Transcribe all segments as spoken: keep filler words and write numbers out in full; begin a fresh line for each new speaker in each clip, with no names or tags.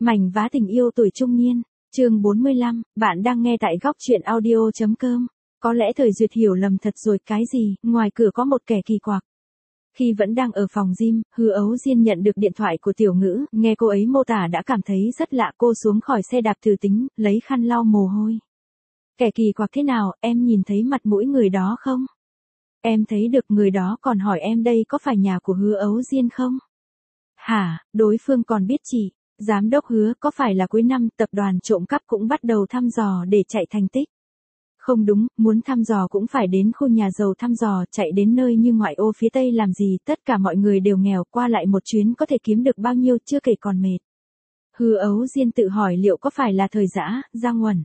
Mảnh vá tình yêu tuổi trung niên, chương bốn mươi lăm, bạn đang nghe tại góc truyện audio.com. Có lẽ Thời Duyệt hiểu lầm thật rồi, cái gì, ngoài cửa có một kẻ kỳ quặc. Khi vẫn đang ở phòng gym, Hứa Ấu Diên nhận được điện thoại của Tiểu Ngữ, nghe cô ấy mô tả đã cảm thấy rất lạ. Cô xuống khỏi xe đạp thử tính, lấy khăn lau mồ hôi. Kẻ kỳ quặc thế nào, em nhìn thấy mặt mũi người đó không? Em thấy được, người đó còn hỏi em đây có phải nhà của Hứa Ấu Diên không? Hả, đối phương còn biết chị. Giám đốc Hứa, có phải là cuối năm tập đoàn trộm cắp cũng bắt đầu thăm dò để chạy thành tích? Không đúng, muốn thăm dò cũng phải đến khu nhà giàu thăm dò, chạy đến nơi như ngoại ô phía Tây làm gì, tất cả mọi người đều nghèo, qua lại một chuyến có thể kiếm được bao nhiêu, chưa kể còn mệt. Hứa Ấu Diên tự hỏi liệu có phải là Thời Dã, Giang Uẩn,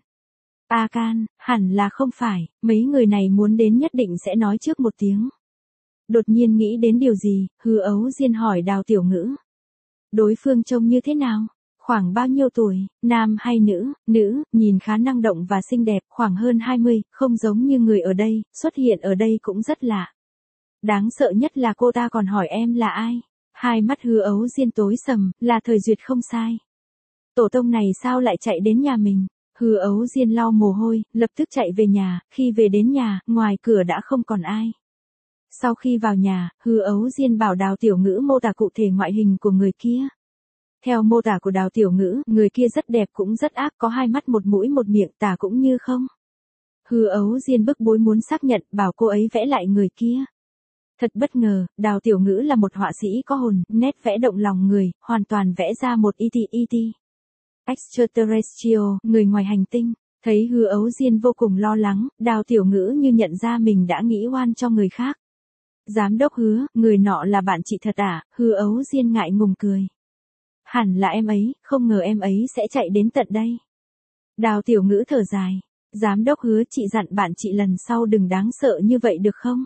A Can, hẳn là không phải, mấy người này muốn đến nhất định sẽ nói trước một tiếng. Đột nhiên nghĩ đến điều gì, Hứa Ấu Diên hỏi Đào Tiểu Ngữ. Đối phương trông như thế nào? Khoảng bao nhiêu tuổi, nam hay nữ? Nữ, nhìn khá năng động và xinh đẹp, khoảng hơn hai mươi, không giống như người ở đây, xuất hiện ở đây cũng rất lạ. Đáng sợ nhất là cô ta còn hỏi em là ai? Hai mắt Hứa Ấu Diên tối sầm, là Thời Duyệt không sai. Tổ tông này sao lại chạy đến nhà mình? Hứa Ấu Diên lau mồ hôi, lập tức chạy về nhà, khi về đến nhà, ngoài cửa đã không còn ai. Sau khi vào nhà, Hứa Ấu Diên bảo Đào Tiểu Ngữ mô tả cụ thể ngoại hình của người kia. Theo mô tả của Đào Tiểu Ngữ, người kia rất đẹp cũng rất ác, có hai mắt một mũi một miệng, tả cũng như không. Hứa Ấu Diên bức bối muốn xác nhận, bảo cô ấy vẽ lại người kia. Thật bất ngờ, Đào Tiểu Ngữ là một họa sĩ có hồn, nét vẽ động lòng người, hoàn toàn vẽ ra một e tê e tê. Extraterrestrial, người ngoài hành tinh. Thấy Hứa Ấu Diên vô cùng lo lắng, Đào Tiểu Ngữ như nhận ra mình đã nghĩ oan cho người khác. Giám đốc Hứa, người nọ là bạn chị thật à? Hứa Ấu Diên ngại ngùng cười. Hẳn là em ấy, không ngờ em ấy sẽ chạy đến tận đây. Đào Tiểu Ngữ thở dài. Giám đốc Hứa, chị dặn bạn chị lần sau đừng đáng sợ như vậy được không?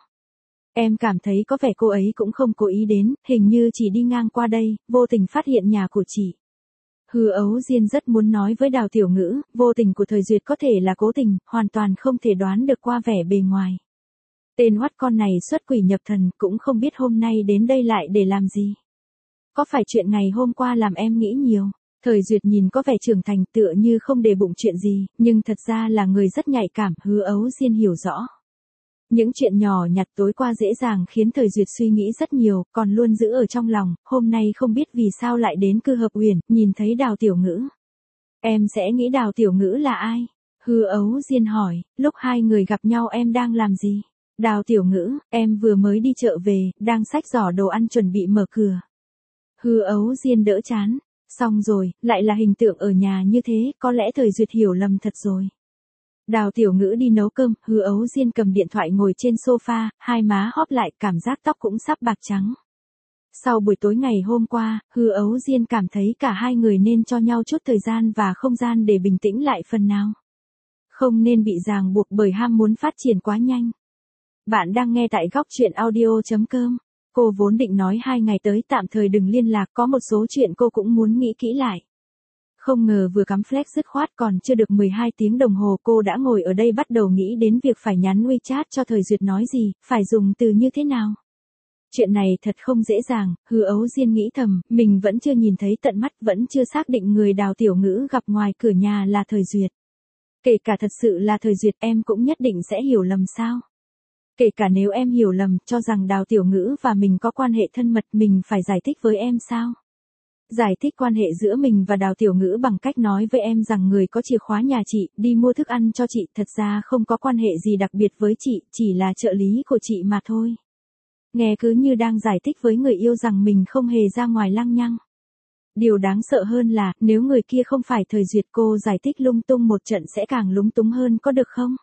Em cảm thấy có vẻ cô ấy cũng không cố ý đến, hình như chỉ đi ngang qua đây, vô tình phát hiện nhà của chị. Hứa Ấu Diên rất muốn nói với Đào Tiểu Ngữ, vô tình của Thời Duyệt có thể là cố tình, hoàn toàn không thể đoán được qua vẻ bề ngoài. Tên hoắt con này xuất quỷ nhập thần, cũng không biết hôm nay đến đây lại để làm gì. Có phải chuyện ngày hôm qua làm em nghĩ nhiều? Thời Duyệt nhìn có vẻ trưởng thành, tựa như không để bụng chuyện gì, nhưng thật ra là người rất nhạy cảm. Hứa Ấu Diên hiểu rõ. Những chuyện nhỏ nhặt tối qua dễ dàng khiến Thời Duyệt suy nghĩ rất nhiều, còn luôn giữ ở trong lòng. Hôm nay không biết vì sao lại đến Cư Hợp Uyển, nhìn thấy Đào Tiểu Ngữ. Em sẽ nghĩ Đào Tiểu Ngữ là ai? Hứa Ấu Diên hỏi, lúc hai người gặp nhau em đang làm gì? Đào Tiểu Ngữ, em vừa mới đi chợ về, đang xách giỏ đồ ăn chuẩn bị mở cửa. Hứa Ấu Diên đỡ chán. Xong rồi, lại là hình tượng ở nhà như thế, có lẽ Thời Duyệt hiểu lầm thật rồi. Đào Tiểu Ngữ đi nấu cơm, Hứa Ấu Diên cầm điện thoại ngồi trên sofa, hai má hóp lại, cảm giác tóc cũng sắp bạc trắng. Sau buổi tối ngày hôm qua, Hứa Ấu Diên cảm thấy cả hai người nên cho nhau chút thời gian và không gian để bình tĩnh lại phần nào. Không nên bị ràng buộc bởi ham muốn phát triển quá nhanh. Bạn đang nghe tại góc truyện audio.com. Cô vốn định nói hai ngày tới tạm thời đừng liên lạc, có một số chuyện cô cũng muốn nghĩ kỹ lại. Không ngờ vừa cắm flex dứt khoát còn chưa được mười hai tiếng đồng hồ cô đã ngồi ở đây bắt đầu nghĩ đến việc phải nhắn WeChat cho Thời Duyệt nói gì, phải dùng từ như thế nào. Chuyện này thật không dễ dàng, Hứa Ấu Diên nghĩ thầm, mình vẫn chưa nhìn thấy tận mắt, vẫn chưa xác định người Đào Tiểu Ngữ gặp ngoài cửa nhà là Thời Duyệt. Kể cả thật sự là Thời Duyệt em cũng nhất định sẽ hiểu lầm sao? Kể cả nếu em hiểu lầm, cho rằng Đào Tiểu Ngữ và mình có quan hệ thân mật, mình phải giải thích với em sao? Giải thích quan hệ giữa mình và Đào Tiểu Ngữ bằng cách nói với em rằng người có chìa khóa nhà chị, đi mua thức ăn cho chị, thật ra không có quan hệ gì đặc biệt với chị, chỉ là trợ lý của chị mà thôi. Nghe cứ như đang giải thích với người yêu rằng mình không hề ra ngoài lăng nhăng. Điều đáng sợ hơn là, nếu người kia không phải Thời Duyệt, cô giải thích lung tung một trận sẽ càng lúng túng hơn, có được không?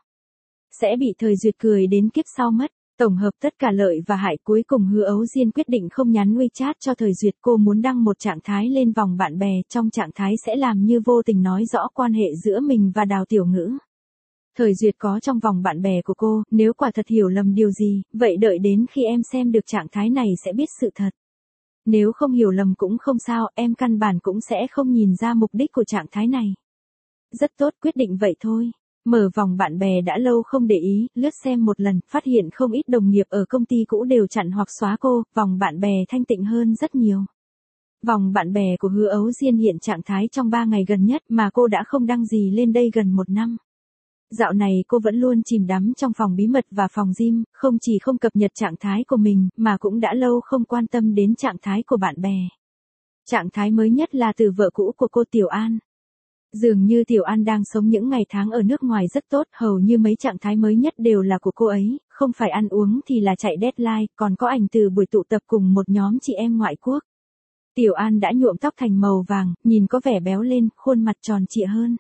Sẽ bị Thời Duyệt cười đến kiếp sau mất. Tổng hợp tất cả lợi và hại, cuối cùng Hứa Ấu Diên quyết định không nhắn WeChat cho Thời Duyệt. Cô muốn đăng một trạng thái lên vòng bạn bè, trong trạng thái sẽ làm như vô tình nói rõ quan hệ giữa mình và Đào Tiểu Ngữ. Thời Duyệt có trong vòng bạn bè của cô, nếu quả thật hiểu lầm điều gì, vậy đợi đến khi em xem được trạng thái này sẽ biết sự thật. Nếu không hiểu lầm cũng không sao, em căn bản cũng sẽ không nhìn ra mục đích của trạng thái này. Rất tốt, quyết định vậy thôi. Mở vòng bạn bè đã lâu không để ý, lướt xem một lần, phát hiện không ít đồng nghiệp ở công ty cũ đều chặn hoặc xóa cô, vòng bạn bè thanh tịnh hơn rất nhiều. Vòng bạn bè của Hứa Ấu Diên hiện trạng thái trong ba ngày gần nhất mà cô đã không đăng gì lên đây gần một năm. Dạo này cô vẫn luôn chìm đắm trong phòng bí mật và phòng gym, không chỉ không cập nhật trạng thái của mình, mà cũng đã lâu không quan tâm đến trạng thái của bạn bè. Trạng thái mới nhất là từ vợ cũ của cô Tiểu An. Dường như Tiểu An đang sống những ngày tháng ở nước ngoài rất tốt, hầu như mấy trạng thái mới nhất đều là của cô ấy, không phải ăn uống thì là chạy deadline, còn có ảnh từ buổi tụ tập cùng một nhóm chị em ngoại quốc. Tiểu An đã nhuộm tóc thành màu vàng, nhìn có vẻ béo lên, khuôn mặt tròn trịa hơn.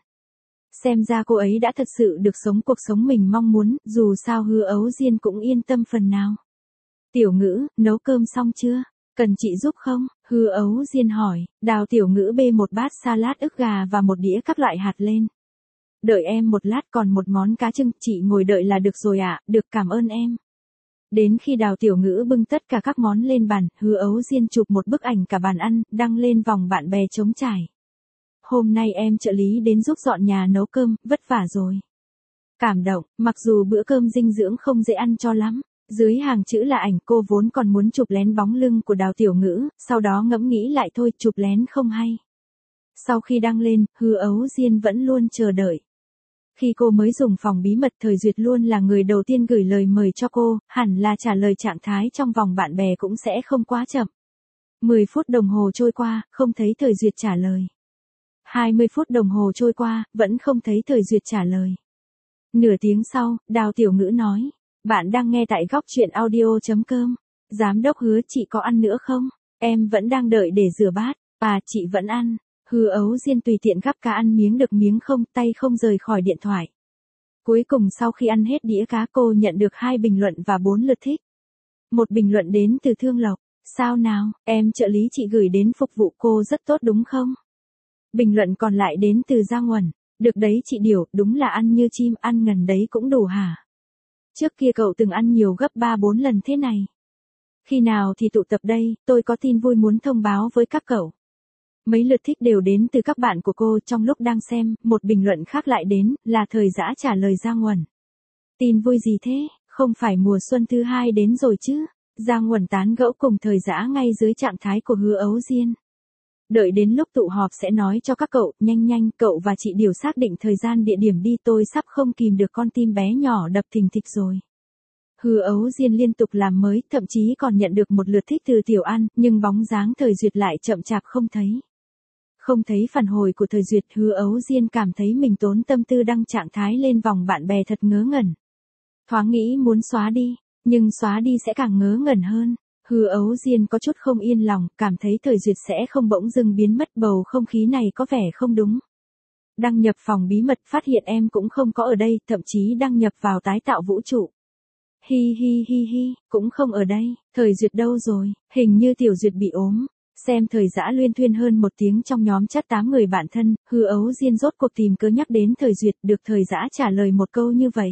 Xem ra cô ấy đã thật sự được sống cuộc sống mình mong muốn, dù sao Hứa Ấu Diên cũng yên tâm phần nào. Tiểu Ngữ, nấu cơm xong chưa? Cần chị giúp không? Hứa Ấu Diên hỏi. Đào Tiểu Ngữ bê một bát salad ức gà và một đĩa các loại hạt lên. Đợi em một lát, còn một món cá trưng, chị ngồi đợi là được rồi ạ, à, được, cảm ơn em. Đến khi Đào Tiểu Ngữ bưng tất cả các món lên bàn, Hứa Ấu Diên chụp một bức ảnh cả bàn ăn, đăng lên vòng bạn bè trống trải. Hôm nay em trợ lý đến giúp dọn nhà nấu cơm, vất vả rồi. Cảm động, mặc dù bữa cơm dinh dưỡng không dễ ăn cho lắm. Dưới hàng chữ là ảnh, cô vốn còn muốn chụp lén bóng lưng của Đào Tiểu Ngữ, sau đó ngẫm nghĩ lại thôi, chụp lén không hay. Sau khi đăng lên, Hứa Ấu Diên vẫn luôn chờ đợi. Khi cô mới dùng phòng bí mật, Thời Duyệt luôn là người đầu tiên gửi lời mời cho cô, hẳn là trả lời trạng thái trong vòng bạn bè cũng sẽ không quá chậm. mười phút đồng hồ trôi qua, không thấy Thời Duyệt trả lời. hai mươi phút đồng hồ trôi qua, vẫn không thấy Thời Duyệt trả lời. Nửa tiếng sau, Đào Tiểu Ngữ nói. Bạn đang nghe tại góc truyện audio chấm com. Giám đốc Hứa, chị có ăn nữa không? Em vẫn đang đợi để rửa bát. À, chị vẫn ăn. Hứa Ấu Diên tùy tiện gắp cá ăn miếng được miếng không, tay không rời khỏi điện thoại. Cuối cùng sau khi ăn hết đĩa cá, cô nhận được hai bình luận và bốn lượt thích. Một bình luận đến từ Thương Lộc. Sao nào, em trợ lý chị gửi đến phục vụ cô rất tốt đúng không? Bình luận còn lại đến từ Giang Uẩn. Được đấy chị Điều, đúng là ăn như chim, ăn ngần đấy cũng đủ hả? Trước kia cậu từng ăn nhiều gấp ba bốn lần thế này. Khi nào thì tụ tập đây, tôi có tin vui muốn thông báo với các cậu. Mấy lượt thích đều đến từ các bạn của cô. Trong lúc đang xem, một bình luận khác lại đến, là Thời Dã trả lời Giang Uẩn. Tin vui gì thế, không phải mùa xuân thứ hai đến rồi chứ? Giang Uẩn tán gẫu cùng Thời Dã ngay dưới trạng thái của Hứa Ấu Diên. Đợi đến lúc tụ họp sẽ nói cho các cậu, nhanh nhanh, cậu và chị Điều xác định thời gian địa điểm đi, tôi sắp không kìm được con tim bé nhỏ đập thình thịch rồi. Hứa Ấu Diên liên tục làm mới, thậm chí còn nhận được một lượt thích từ Tiểu An, nhưng bóng dáng Thời Duyệt lại chậm chạp không thấy. Không thấy phản hồi của Thời Duyệt, Hứa Ấu Diên cảm thấy mình tốn tâm tư đăng trạng thái lên vòng bạn bè thật ngớ ngẩn. Thoáng nghĩ muốn xóa đi, nhưng xóa đi sẽ càng ngớ ngẩn hơn. Hứa Ấu Diên có chút không yên lòng, cảm thấy Thời Duyệt sẽ không bỗng dưng biến mất, bầu không khí này có vẻ không đúng. Đăng nhập phòng bí mật, phát hiện em cũng không có ở đây, thậm chí đăng nhập vào tái tạo vũ trụ. Hi hi hi hi, cũng không ở đây, Thời Duyệt đâu rồi, hình như Tiểu Duyệt bị ốm. Xem Thời Dã luyên thuyên hơn một tiếng trong nhóm chat tám người bạn thân, Hứa Ấu Diên rốt cuộc tìm cớ nhắc đến Thời Duyệt, được Thời Dã trả lời một câu như vậy.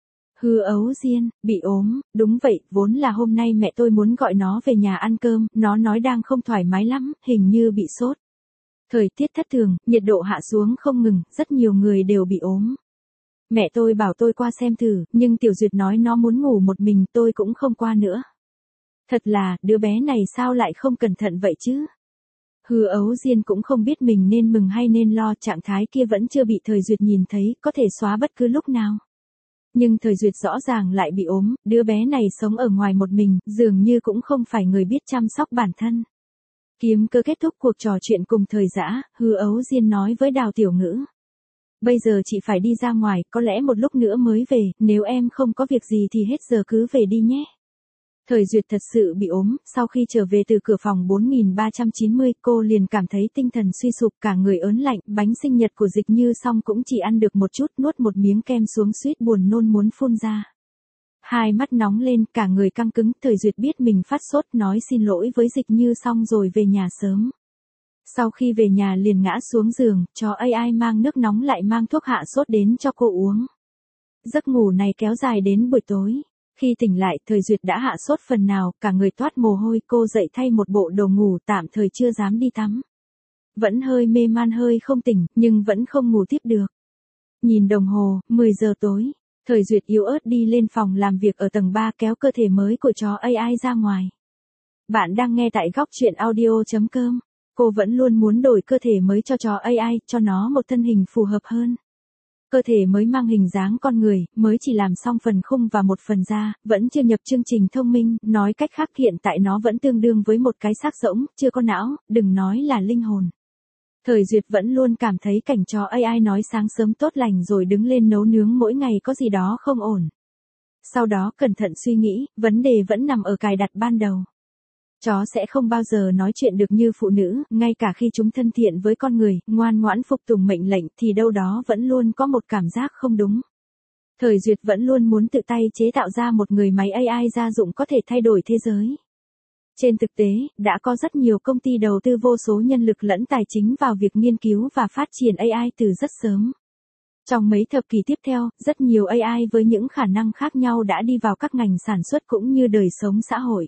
Hứa Ấu Diên, bị ốm, đúng vậy, vốn là hôm nay mẹ tôi muốn gọi nó về nhà ăn cơm, nó nói đang không thoải mái lắm, hình như bị sốt. Thời tiết thất thường, nhiệt độ hạ xuống không ngừng, rất nhiều người đều bị ốm. Mẹ tôi bảo tôi qua xem thử, nhưng Tiểu Duyệt nói nó muốn ngủ một mình, tôi cũng không qua nữa. Thật là, đứa bé này sao lại không cẩn thận vậy chứ? Hứa Ấu Diên cũng không biết mình nên mừng hay nên lo, trạng thái kia vẫn chưa bị Thời Duyệt nhìn thấy, có thể xóa bất cứ lúc nào. Nhưng Thời Duyệt rõ ràng lại bị ốm, đứa bé này sống ở ngoài một mình, dường như cũng không phải người biết chăm sóc bản thân. Kiếm cơ kết thúc cuộc trò chuyện cùng Thời Dã, Hứa Ấu Diên nói với Đào Tiểu Ngữ. Bây giờ chị phải đi ra ngoài, có lẽ một lúc nữa mới về, nếu em không có việc gì thì hết giờ cứ về đi nhé. Thời Duyệt thật sự bị ốm, sau khi trở về từ cửa phòng bốn nghìn ba trăm chín mươi, cô liền cảm thấy tinh thần suy sụp, cả người ớn lạnh, bánh sinh nhật của Dịch Như Song cũng chỉ ăn được một chút, nuốt một miếng kem xuống suýt buồn nôn muốn phun ra. Hai mắt nóng lên, cả người căng cứng, Thời Duyệt biết mình phát sốt, nói xin lỗi với Dịch Như Song rồi về nhà sớm. Sau khi về nhà liền ngã xuống giường, cho a i mang nước nóng lại mang thuốc hạ sốt đến cho cô uống. Giấc ngủ này kéo dài đến buổi tối. Khi tỉnh lại, Thời Duyệt đã hạ sốt phần nào, cả người toát mồ hôi, cô dậy thay một bộ đồ ngủ, tạm thời chưa dám đi tắm. Vẫn hơi mê man hơi không tỉnh, nhưng vẫn không ngủ tiếp được. Nhìn đồng hồ, mười giờ tối, Thời Duyệt yếu ớt đi lên phòng làm việc ở tầng ba, kéo cơ thể mới của chó a i ra ngoài. Bạn đang nghe tại góc truyện audio chấm com. cô vẫn luôn muốn đổi cơ thể mới cho chó a i, cho nó một thân hình phù hợp hơn. Cơ thể mới mang hình dáng con người, mới chỉ làm xong phần khung và một phần da, vẫn chưa nhập chương trình thông minh, nói cách khác hiện tại nó vẫn tương đương với một cái xác rỗng, chưa có não, đừng nói là linh hồn. Thời Duyệt vẫn luôn cảm thấy cảnh chó a i nói sáng sớm tốt lành rồi đứng lên nấu nướng mỗi ngày có gì đó không ổn. Sau đó cẩn thận suy nghĩ, vấn đề vẫn nằm ở cài đặt ban đầu. Chó sẽ không bao giờ nói chuyện được như phụ nữ, ngay cả khi chúng thân thiện với con người, ngoan ngoãn phục tùng mệnh lệnh thì đâu đó vẫn luôn có một cảm giác không đúng. Thời Duyệt vẫn luôn muốn tự tay chế tạo ra một người máy a i gia dụng có thể thay đổi thế giới. Trên thực tế, đã có rất nhiều công ty đầu tư vô số nhân lực lẫn tài chính vào việc nghiên cứu và phát triển a i từ rất sớm. Trong mấy thập kỷ tiếp theo, rất nhiều a i với những khả năng khác nhau đã đi vào các ngành sản xuất cũng như đời sống xã hội.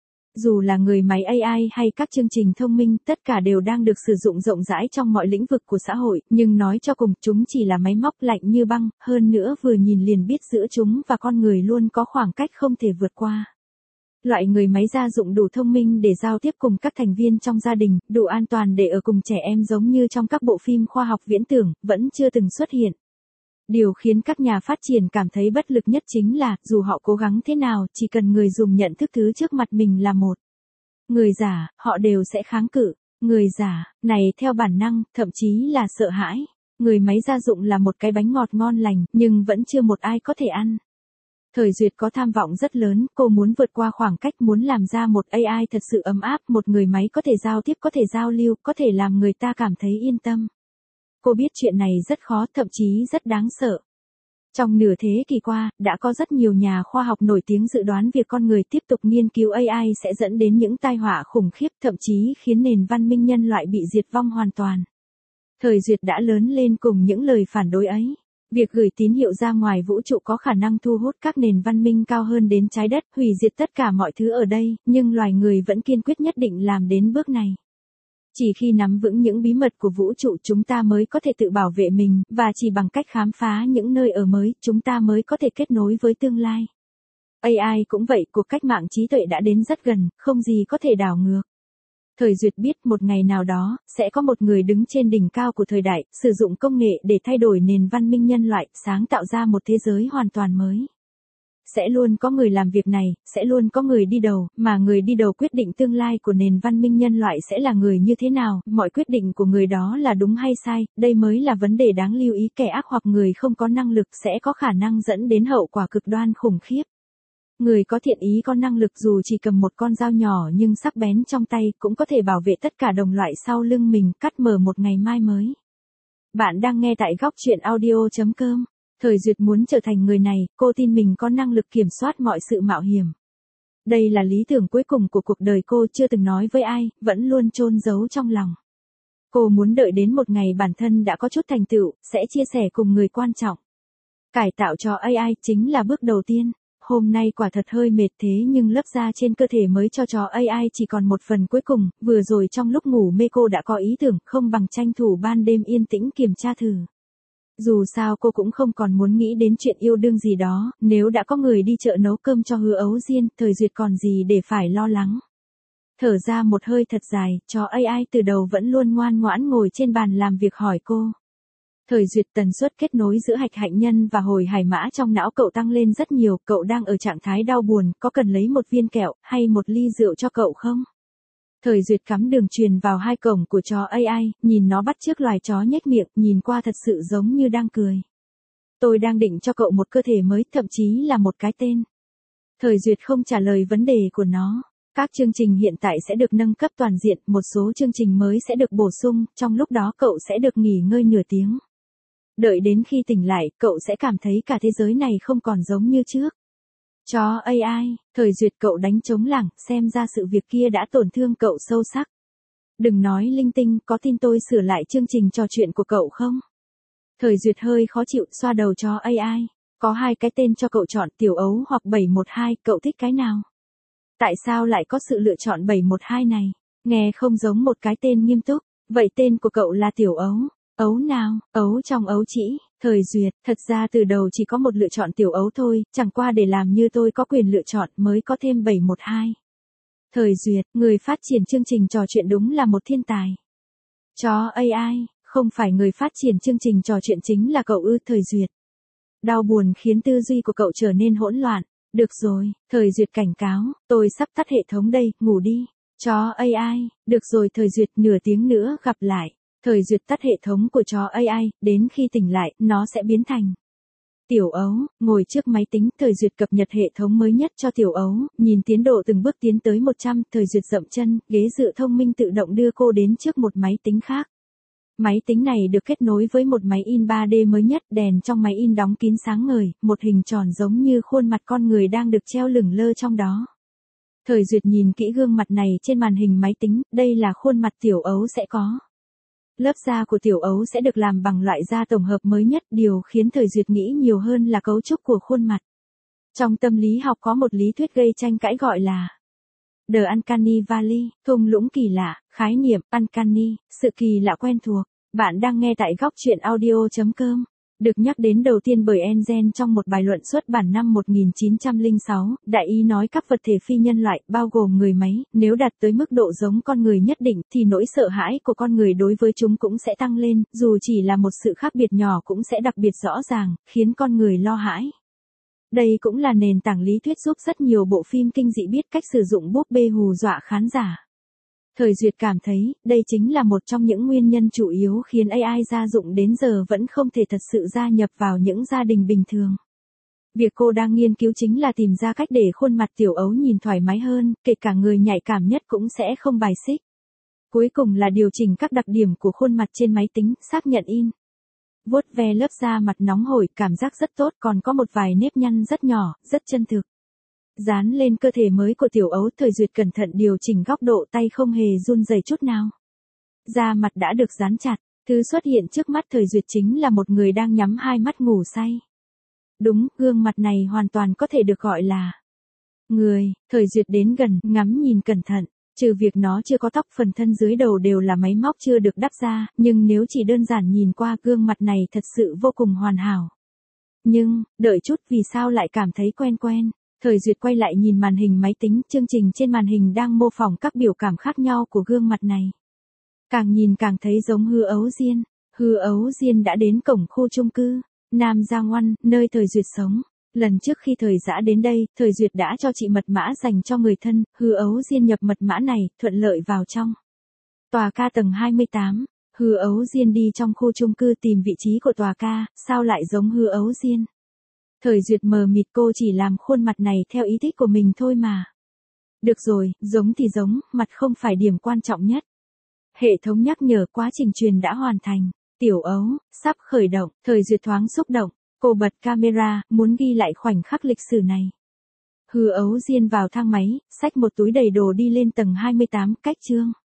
Dù là người máy a i hay các chương trình thông minh, tất cả đều đang được sử dụng rộng rãi trong mọi lĩnh vực của xã hội, nhưng nói cho cùng, chúng chỉ là máy móc lạnh như băng, hơn nữa vừa nhìn liền biết giữa chúng và con người luôn có khoảng cách không thể vượt qua. Loại người máy gia dụng đủ thông minh để giao tiếp cùng các thành viên trong gia đình, đủ an toàn để ở cùng trẻ em giống như trong các bộ phim khoa học viễn tưởng, vẫn chưa từng xuất hiện. Điều khiến các nhà phát triển cảm thấy bất lực nhất chính là, dù họ cố gắng thế nào, chỉ cần người dùng nhận thức thứ trước mặt mình là một người giả, họ đều sẽ kháng cự. Người giả, này theo bản năng, thậm chí là sợ hãi. Người máy gia dụng là một cái bánh ngọt ngon lành, nhưng vẫn chưa một ai có thể ăn. Thời Duyệt có tham vọng rất lớn, cô muốn vượt qua khoảng cách, muốn làm ra một a i thật sự ấm áp, một người máy có thể giao tiếp, có thể giao lưu, có thể làm người ta cảm thấy yên tâm. Cô biết chuyện này rất khó, thậm chí rất đáng sợ. Trong nửa thế kỷ qua, đã có rất nhiều nhà khoa học nổi tiếng dự đoán việc con người tiếp tục nghiên cứu a i sẽ dẫn đến những tai họa khủng khiếp, thậm chí khiến nền văn minh nhân loại bị diệt vong hoàn toàn. Thời Duyệt đã lớn lên cùng những lời phản đối ấy. Việc gửi tín hiệu ra ngoài vũ trụ có khả năng thu hút các nền văn minh cao hơn đến trái đất, hủy diệt tất cả mọi thứ ở đây, nhưng loài người vẫn kiên quyết nhất định làm đến bước này. Chỉ khi nắm vững những bí mật của vũ trụ chúng ta mới có thể tự bảo vệ mình, và chỉ bằng cách khám phá những nơi ở mới, chúng ta mới có thể kết nối với tương lai. a i cũng vậy, cuộc cách mạng trí tuệ đã đến rất gần, không gì có thể đảo ngược. Thời Duyệt biết một ngày nào đó, sẽ có một người đứng trên đỉnh cao của thời đại, sử dụng công nghệ để thay đổi nền văn minh nhân loại, sáng tạo ra một thế giới hoàn toàn mới. Sẽ luôn có người làm việc này, sẽ luôn có người đi đầu, mà người đi đầu quyết định tương lai của nền văn minh nhân loại sẽ là người như thế nào, mọi quyết định của người đó là đúng hay sai, đây mới là vấn đề đáng lưu ý. Kẻ ác hoặc người không có năng lực sẽ có khả năng dẫn đến hậu quả cực đoan khủng khiếp. Người có thiện ý có năng lực dù chỉ cầm một con dao nhỏ nhưng sắc bén trong tay cũng có thể bảo vệ tất cả đồng loại sau lưng mình, cắt mở một ngày mai mới. Bạn đang nghe tại góc chuyện audio chấm com. Thời Duyệt muốn trở thành người này, cô tin mình có năng lực kiểm soát mọi sự mạo hiểm. Đây là lý tưởng cuối cùng của cuộc đời cô, chưa từng nói với ai, vẫn luôn chôn giấu trong lòng. Cô muốn đợi đến một ngày bản thân đã có chút thành tựu, sẽ chia sẻ cùng người quan trọng. Cải tạo cho a i chính là bước đầu tiên. Hôm nay quả thật hơi mệt thế nhưng lớp da trên cơ thể mới cho chó a i chỉ còn một phần cuối cùng, vừa rồi trong lúc ngủ mê cô đã có ý tưởng, không bằng tranh thủ ban đêm yên tĩnh kiểm tra thử. Dù sao cô cũng không còn muốn nghĩ đến chuyện yêu đương gì đó, nếu đã có người đi chợ nấu cơm cho Hứa Ấu Diên, Thời Duyệt còn gì để phải lo lắng. Thở ra một hơi thật dài, chó a i từ đầu vẫn luôn ngoan ngoãn ngồi trên bàn làm việc hỏi cô. Thời Duyệt, tần suất kết nối giữa hạch hạnh nhân và hồi hải mã trong não cậu tăng lên rất nhiều, cậu đang ở trạng thái đau buồn, có cần lấy một viên kẹo, hay một ly rượu cho cậu không? Thời Duyệt cắm đường truyền vào hai cổng của chó a i, nhìn nó bắt chước loài chó nhếch miệng, nhìn qua thật sự giống như đang cười. Tôi đang định cho cậu một cơ thể mới, thậm chí là một cái tên. Thời Duyệt không trả lời vấn đề của nó. Các chương trình hiện tại sẽ được nâng cấp toàn diện, một số chương trình mới sẽ được bổ sung, trong lúc đó cậu sẽ được nghỉ ngơi nửa tiếng. Đợi đến khi tỉnh lại, cậu sẽ cảm thấy cả thế giới này không còn giống như trước. Chó a i, Thời Duyệt, cậu đánh trống lảng, xem ra sự việc kia đã tổn thương cậu sâu sắc. Đừng nói linh tinh, có tin tôi sửa lại chương trình trò chuyện của cậu không? Thời Duyệt hơi khó chịu, xoa đầu chó a i. Có hai cái tên cho cậu chọn, Tiểu Ấu hoặc bảy một hai, cậu thích cái nào? Tại sao lại có sự lựa chọn bảy một hai này? Nghe không giống một cái tên nghiêm túc. Vậy tên của cậu là Tiểu Ấu. Ấu nào? Ấu trong ấu chỉ. Thời Duyệt, thật ra từ đầu chỉ có một lựa chọn Tiểu Ấu thôi, chẳng qua để làm như tôi có quyền lựa chọn mới có thêm bảy một hai. Thời Duyệt, người phát triển chương trình trò chuyện đúng là một thiên tài. Chó a i, không phải người phát triển chương trình trò chuyện chính là cậu ư? Thời Duyệt. Đau buồn khiến tư duy của cậu trở nên hỗn loạn. Được rồi, Thời Duyệt cảnh cáo, tôi sắp tắt hệ thống đây, ngủ đi. Chó a i, được rồi Thời Duyệt, nửa tiếng nữa gặp lại. Thời Duyệt tắt hệ thống của chó a i, đến khi tỉnh lại, nó sẽ biến thành Tiểu Ấu. Ngồi trước máy tính, Thời Duyệt cập nhật hệ thống mới nhất cho Tiểu Ấu, nhìn tiến độ từng bước tiến tới một trăm, Thời Duyệt dậm chân, ghế dựa thông minh tự động đưa cô đến trước một máy tính khác. Máy tính này được kết nối với một máy in ba D mới nhất, đèn trong máy in đóng kín sáng ngời, một hình tròn giống như khuôn mặt con người đang được treo lửng lơ trong đó. Thời Duyệt nhìn kỹ gương mặt này trên màn hình máy tính, đây là khuôn mặt Tiểu Ấu sẽ có. Lớp da của Tiểu Ấu sẽ được làm bằng loại da tổng hợp mới nhất, điều khiến Thời Duyệt nghĩ nhiều hơn là cấu trúc của khuôn mặt. Trong tâm lý học có một lý thuyết gây tranh cãi gọi là The Uncanny Valley, thung lũng kỳ lạ, khái niệm Uncanny, sự kỳ lạ quen thuộc. Bạn đang nghe tại góc chuyện audio chấm com. Được nhắc đến đầu tiên bởi Engen trong một bài luận xuất bản năm một nghìn chín trăm lẻ sáu, đại ý nói các vật thể phi nhân loại, bao gồm người máy, nếu đạt tới mức độ giống con người nhất định, thì nỗi sợ hãi của con người đối với chúng cũng sẽ tăng lên, dù chỉ là một sự khác biệt nhỏ cũng sẽ đặc biệt rõ ràng, khiến con người lo hãi. Đây cũng là nền tảng lý thuyết giúp rất nhiều bộ phim kinh dị biết cách sử dụng búp bê hù dọa khán giả. Thời Duyệt cảm thấy, đây chính là một trong những nguyên nhân chủ yếu khiến a i gia dụng đến giờ vẫn không thể thật sự gia nhập vào những gia đình bình thường. Việc cô đang nghiên cứu chính là tìm ra cách để khuôn mặt Tiểu Ấu nhìn thoải mái hơn, kể cả người nhạy cảm nhất cũng sẽ không bài xích. Cuối cùng là điều chỉnh các đặc điểm của khuôn mặt trên máy tính, xác nhận in. Vuốt ve lớp da mặt nóng hổi, cảm giác rất tốt, còn có một vài nếp nhăn rất nhỏ, rất chân thực. Dán lên cơ thể mới của Tiểu Ấu, Thời Duyệt cẩn thận điều chỉnh góc độ, tay không hề run rẩy chút nào. Da mặt đã được dán chặt, thứ xuất hiện trước mắt Thời Duyệt chính là một người đang nhắm hai mắt ngủ say. Đúng, gương mặt này hoàn toàn có thể được gọi là người. Thời Duyệt đến gần, ngắm nhìn cẩn thận. Trừ việc nó chưa có tóc, phần thân dưới đầu đều là máy móc chưa được đắp ra, nhưng nếu chỉ đơn giản nhìn qua, gương mặt này thật sự vô cùng hoàn hảo. Nhưng, đợi chút, vì sao lại cảm thấy quen quen? Thời Duyệt quay lại nhìn màn hình máy tính, chương trình trên màn hình đang mô phỏng các biểu cảm khác nhau của gương mặt này. Càng nhìn càng thấy giống Hư Ấu Diên. Hư Ấu Diên đã đến cổng khu chung cư Nam Giang Ngoăn, nơi Thời Duyệt sống. Lần trước khi Thời Dã đến đây, Thời Duyệt đã cho chị mật mã dành cho người thân, Hư Ấu Diên nhập mật mã này, thuận lợi vào trong tòa ca tầng hai mươi tám. Hư Ấu Diên đi trong khu chung cư tìm vị trí của tòa ca, sao lại giống Hư Ấu Diên? Thời Duyệt mờ mịt, cô chỉ làm khuôn mặt này theo ý thích của mình thôi mà. Được rồi, giống thì giống, mặt không phải điểm quan trọng nhất. Hệ thống nhắc nhở quá trình truyền đã hoàn thành. Tiểu Ấu, sắp khởi động. Thời Duyệt thoáng xúc động. Cô bật camera, muốn ghi lại khoảnh khắc lịch sử này. Hư Ấu Diên vào thang máy, xách một túi đầy đồ đi lên tầng hai mươi tám, cách chương.